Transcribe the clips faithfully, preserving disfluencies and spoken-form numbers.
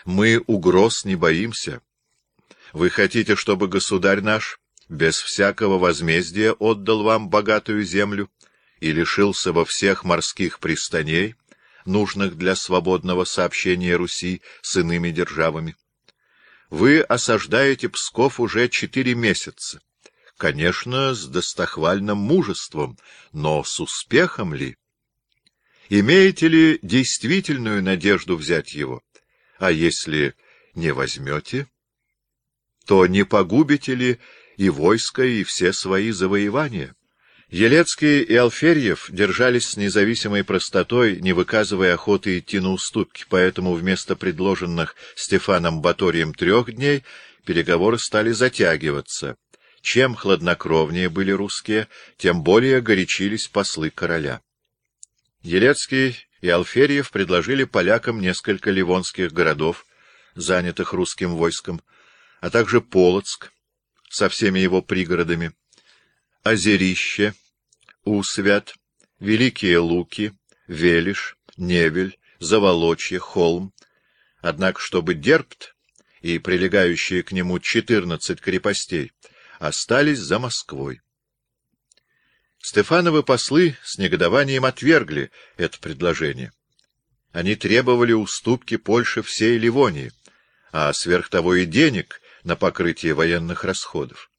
Мы угроз не боимся. Вы хотите, чтобы государь наш без всякого возмездия отдал вам богатую землю и лишился во всех морских пристаней, нужных для свободного сообщения Руси с иными державами? Вы осаждаете Псков уже четыре месяца. Конечно, с достохвальным мужеством, но с успехом ли? Имеете ли действительную надежду взять его? А если не возьмете, то не погубите ли и войско, и все свои завоевания? Елецкий и Алферьев держались с независимой простотой, не выказывая охоты идти на уступки, поэтому вместо предложенных Стефаном Баторием трех дней переговоры стали затягиваться. Чем хладнокровнее были русские, тем более горячились послы короля. Елецкий и Алферьев предложили полякам несколько ливонских городов, занятых русским войском, а также Полоцк со всеми его пригородами, Озерище, Усвят, Великие Луки, Велиш, Невель, Заволочье, Холм. Однако, чтобы Дербт и прилегающие к нему четырнадцать крепостей остались за Москвой. Стефановы послы с негодованием отвергли это предложение. Они требовали уступки Польше всей Ливонии, а сверх того и денег на покрытие военных расходов.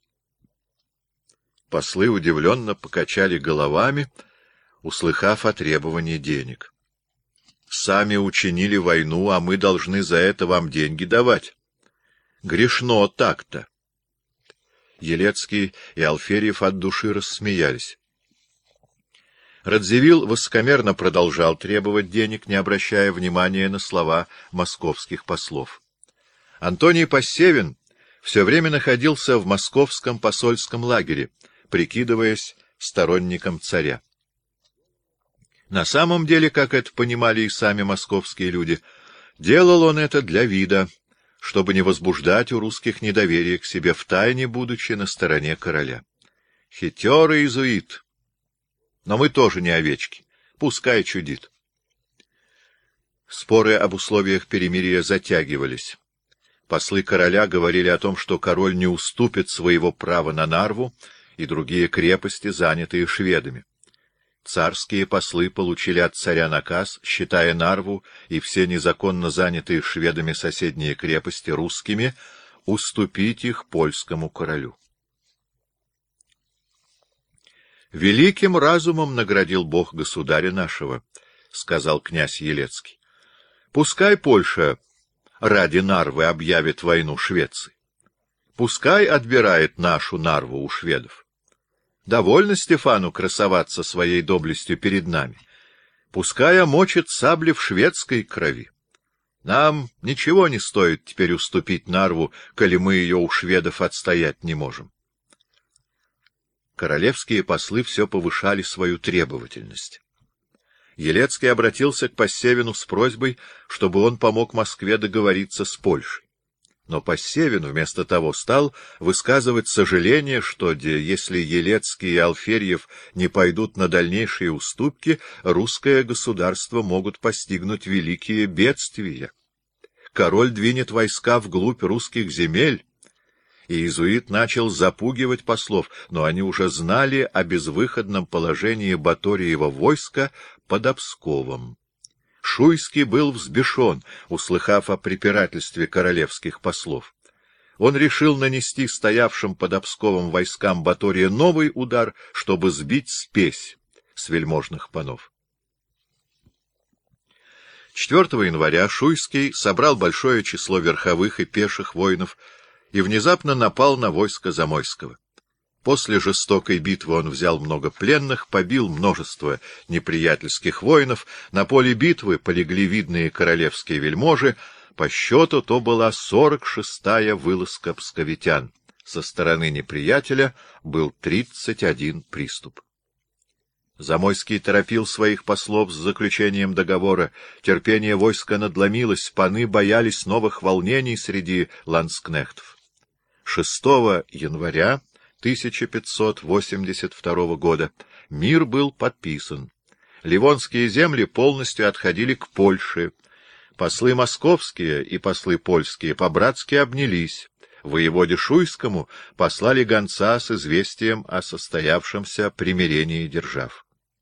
Послы удивленно покачали головами, услыхав о требовании денег. «Сами учинили войну, а мы должны за это вам деньги давать. Грешно так-то». Елецкий и Алферьев от души рассмеялись. Радзивилл высокомерно продолжал требовать денег, не обращая внимания на слова московских послов. Антоний Поссевин все время находился в московском посольском лагере, прикидываясь сторонником царя. На самом деле, как это понимали и сами московские люди, делал он это для вида, чтобы не возбуждать у русских недоверие к себе, втайне будучи на стороне короля. Хитер иезуит. Но мы тоже не овечки. Пускай чудит. Споры об условиях перемирия затягивались. Послы короля говорили о том, что король не уступит своего права на Нарву и другие крепости, занятые шведами. Царские послы получили от царя наказ, считая Нарву и все незаконно занятые шведами соседние крепости русскими, уступить их польскому королю. «Великим разумом наградил Бог государя нашего», — сказал князь Елецкий. «Пускай Польша ради Нарвы объявит войну Швеции. Пускай отбирает нашу Нарву у шведов. Довольно Стефану красоваться своей доблестью перед нами. Пускай омочит сабли в шведской крови. Нам ничего не стоит теперь уступить Нарву, коли мы ее у шведов отстоять не можем». Королевские послы все повышали свою требовательность. Елецкий обратился к Поссевину с просьбой, чтобы он помог Москве договориться с Польшей. Но Поссевин вместо того стал высказывать сожаление, что, де, если Елецкий и Алферьев не пойдут на дальнейшие уступки, русское государство могут постигнуть великие бедствия. Король двинет войска вглубь русских земель. И иезуит начал запугивать послов, но они уже знали о безвыходном положении Баториева войска под Псковом. Шуйский был взбешен, услыхав о препирательстве королевских послов. Он решил нанести стоявшим под Псковом войскам Батория новый удар, чтобы сбить спесь с вельможных панов. четвёртого января Шуйский собрал большое число верховых и пеших воинов и внезапно напал на войско Замойского. После жестокой битвы он взял много пленных, побил множество неприятельских воинов, на поле битвы полегли видные королевские вельможи, по счету то была сорок шестая вылазка псковитян. Со стороны неприятеля был тридцать один приступ. Замойский торопил своих послов с заключением договора, терпение войска надломилось, паны боялись новых волнений среди ландскнехтов. шестого января тысяча пятьсот восемьдесят второго года мир был подписан. Ливонские земли полностью отходили к Польше. Послы московские и послы польские по-братски обнялись. Воеводе Шуйскому послали гонца с известием о состоявшемся примирении держав.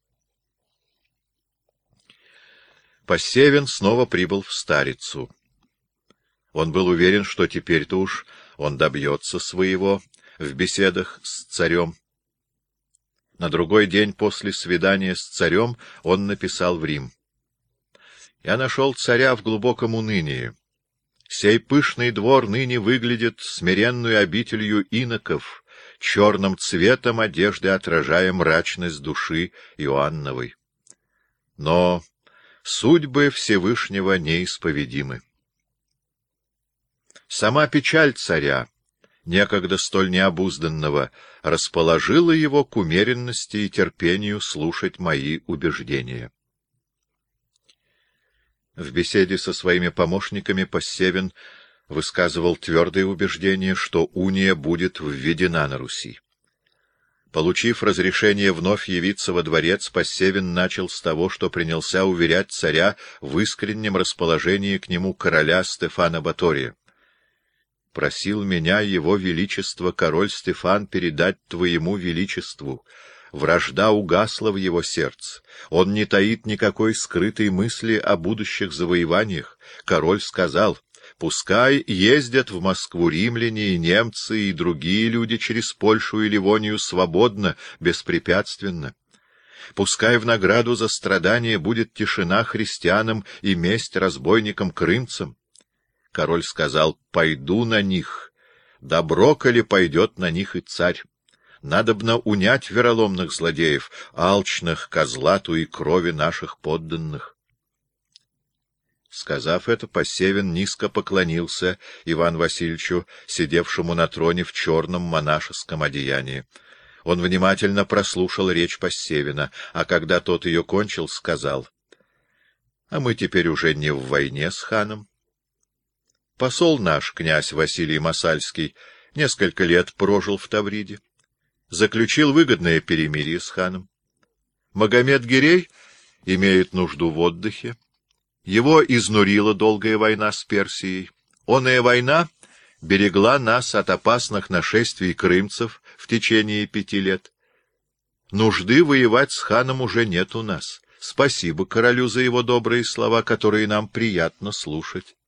Посевин снова прибыл в Старицу. Он был уверен, что теперь-то уж он добьется своего в беседах с царем. На другой день после свидания с царем он написал в Рим: «Я нашел царя в глубоком унынии. Сей пышный двор ныне выглядит смиренную обителью иноков, черным цветом одежды отражая мрачность души Иоанновой. Но судьбы Всевышнего неисповедимы. Сама печаль царя, некогда столь необузданного, расположила его к умеренности и терпению слушать мои убеждения». В беседе со своими помощниками Посевин высказывал твердое убеждение, что уния будет введена на Руси. Получив разрешение вновь явиться во дворец, Посевин начал с того, что принялся уверять царя в искреннем расположении к нему короля Стефана Батория. «Просил меня его величество король Стефан передать твоему величеству. Вражда угасла в его сердце. Он не таит никакой скрытой мысли о будущих завоеваниях. Король сказал: пускай ездят в Москву римляне и немцы и другие люди через Польшу и Ливонию свободно, беспрепятственно. Пускай в награду за страдания будет тишина христианам и месть разбойникам-крымцам. Король сказал: пойду на них. Добро, коли пойдет на них и царь. Надобно унять вероломных злодеев, алчных ко злату и крови наших подданных. Сказав это, Посевин низко поклонился Ивану Васильевичу, сидевшему на троне в черном монашеском одеянии. Он внимательно прослушал речь Посевина, а когда тот ее кончил, сказал: — А мы теперь уже не в войне с ханом. Посол наш, князь Василий Масальский, несколько лет прожил в Тавриде. Заключил выгодное перемирие с ханом. Магомед Гирей имеет нужду в отдыхе. Его изнурила долгая война с Персией. Оная война берегла нас от опасных нашествий крымцев в течение пяти лет. Нужды воевать с ханом уже нет у нас. Спасибо королю за его добрые слова, которые нам приятно слушать.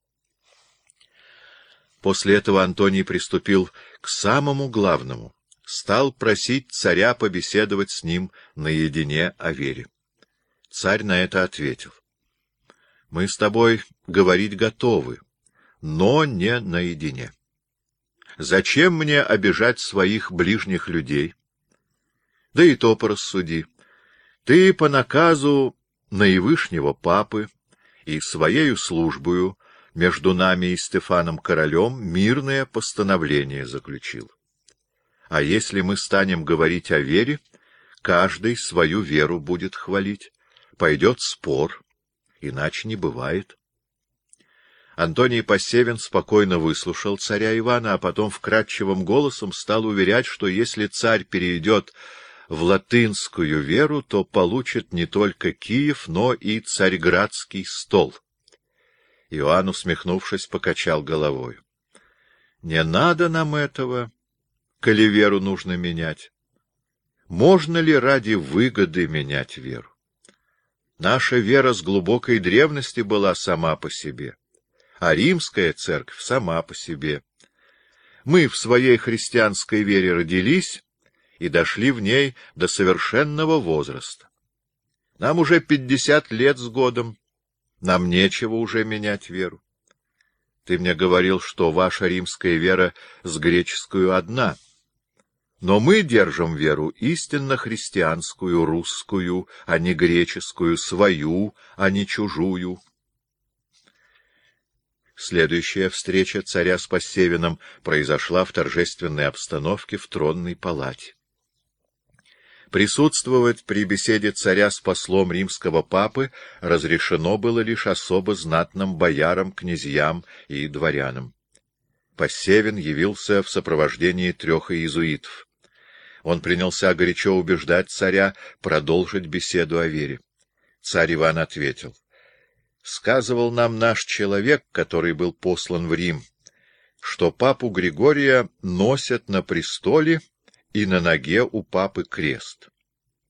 После этого Антоний приступил к самому главному. Стал просить царя побеседовать с ним наедине о вере. Царь на это ответил: — Мы с тобой говорить готовы, но не наедине. Зачем мне обижать своих ближних людей? Да и то порассуди. Ты по наказу наивышнего папы и своею службою между нами и Стефаном королем мирное постановление заключил. А если мы станем говорить о вере, каждый свою веру будет хвалить. Пойдет спор, иначе не бывает. Антоний Посевин спокойно выслушал царя Ивана, а потом вкрадчивым голосом стал уверять, что если царь перейдет в латынскую веру, то получит не только Киев, но и царьградский стол. Иоанн, усмехнувшись, покачал головой. — Не надо нам этого, коли веру нужно менять. Можно ли ради выгоды менять веру? Наша вера с глубокой древности была сама по себе, а римская церковь сама по себе. Мы в своей христианской вере родились и дошли в ней до совершенного возраста. Нам уже пятьдесят лет с годом, нам нечего уже менять веру. Ты мне говорил, что ваша римская вера с греческую одна. Но мы держим веру истинно христианскую, русскую, а не греческую, свою, а не чужую. Следующая встреча царя с Посевиным произошла в торжественной обстановке в тронной палате. Присутствовать при беседе царя с послом римского папы разрешено было лишь особо знатным боярам, князьям и дворянам. Посевин явился в сопровождении трех иезуитов. Он принялся горячо убеждать царя продолжить беседу о вере. Царь Иван ответил: — сказывал нам наш человек, который был послан в Рим, что папу Григория носят на престоле и на ноге у папы крест.